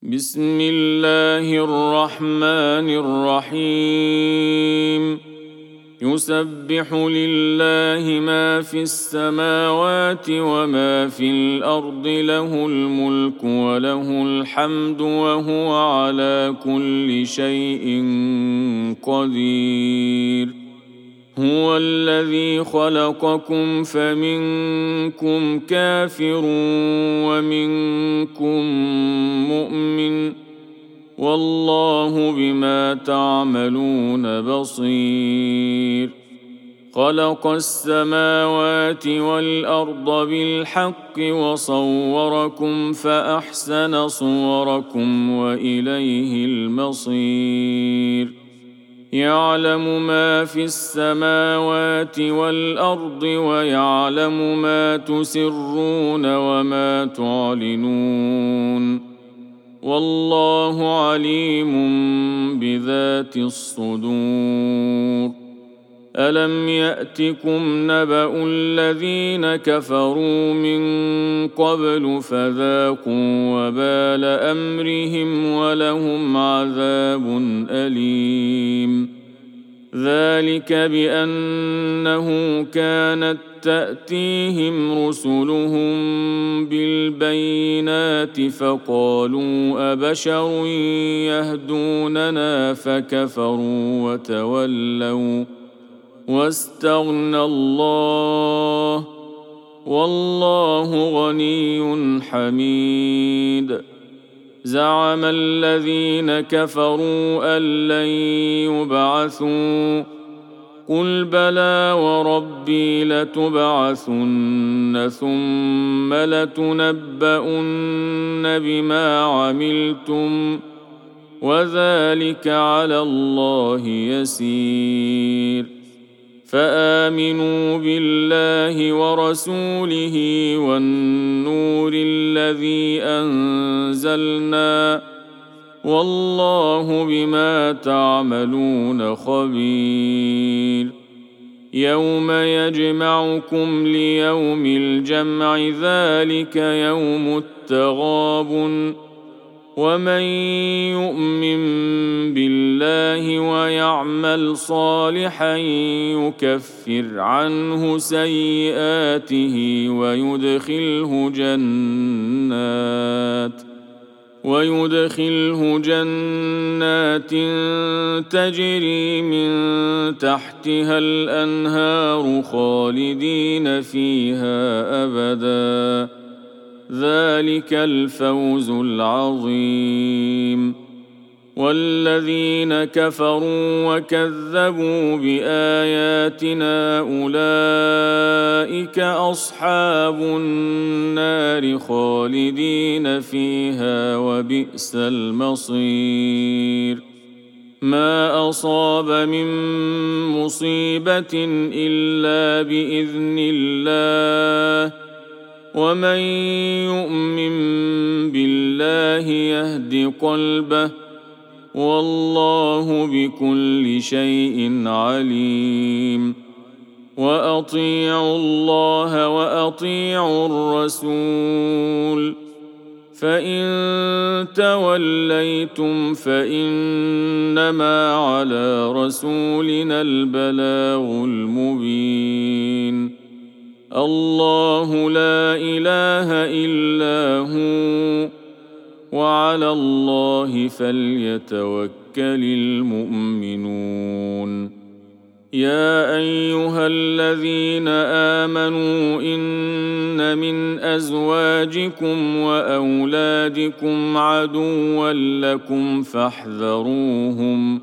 بسم الله الرحمن الرحيم يسبح لله ما في السماوات وما في الأرض له الملك وله الحمد وهو على كل شيء قدير هو الذي خلقكم فمنكم كافر ومنكم مؤمن والله بما تعملون بصير خلق السماوات والأرض بالحق وصوركم فأحسن صوركم وإليه المصير يعلم ما في السماوات والأرض ويعلم ما تسرون وما تعلنون والله عليم بذات الصدور ألم يأتكم نبأ الذين كفروا من قبل فذاقوا وبال أمرهم ولهم عذاب أليم ذلك بأنه كانت تأتيهم رسلهم بالبينات فقالوا أبشر يهدوننا فكفروا وتولوا واستغنى الله والله غني حميد زعم الذين كفروا أن لن يبعثوا قل بلى وربي لتبعثن ثم لتنبؤن بما عملتم وذلك على الله يسير فآمنوا بالله ورسوله والنور الذي أنزلنا والله بما تعملون خبير يوم يجمعكم ليوم الجمع ذلك يوم التغابن ومن يؤمن بالله ويعمل صالحا يكفر عنه سيئاته ويدخله جنات تجري من تحتها الأنهار خالدين فيها أبدا ذلك الفوز العظيم والذين كفروا وكذبوا بآياتنا أولئك أصحاب النار خالدين فيها وبئس المصير ما أصاب من مصيبة إلا بإذن الله ومن يؤمن بالله يهد قلبه والله بكل شيء عليم وأطيعوا الله وأطيعوا الرسول فإن توليتم فإنما على رسولنا البلاغ المبين الله لا إله إلا هو وعلى الله فليتوكل المؤمنون يا أيها الذين آمنوا إن من أزواجكم وأولادكم عدوا لكم فاحذروهم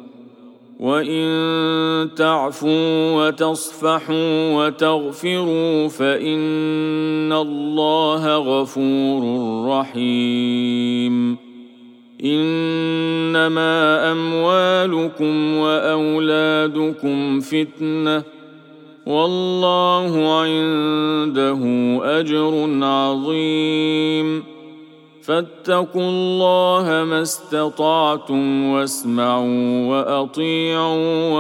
وإن تعفوا وتصفحوا وتغفروا فإن الله غفور رحيم إنما أموالكم وأولادكم فتنة والله عنده أجر عظيم فاتقوا الله ما استطعتم واسمعوا وأطيعوا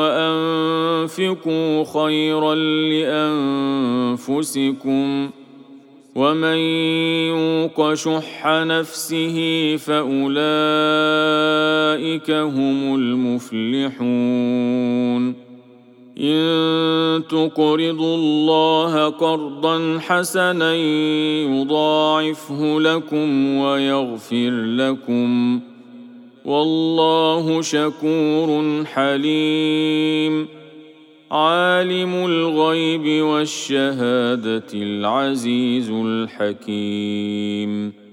وأنفقوا خيرا لأنفسكم ومن يوق شح نفسه فأولئك هم المفلحون إن تقرضوا الله قرضا حسنا يضاعفه لكم ويغفر لكم والله شكور حليم عالم الغيب والشهادة العزيز الحكيم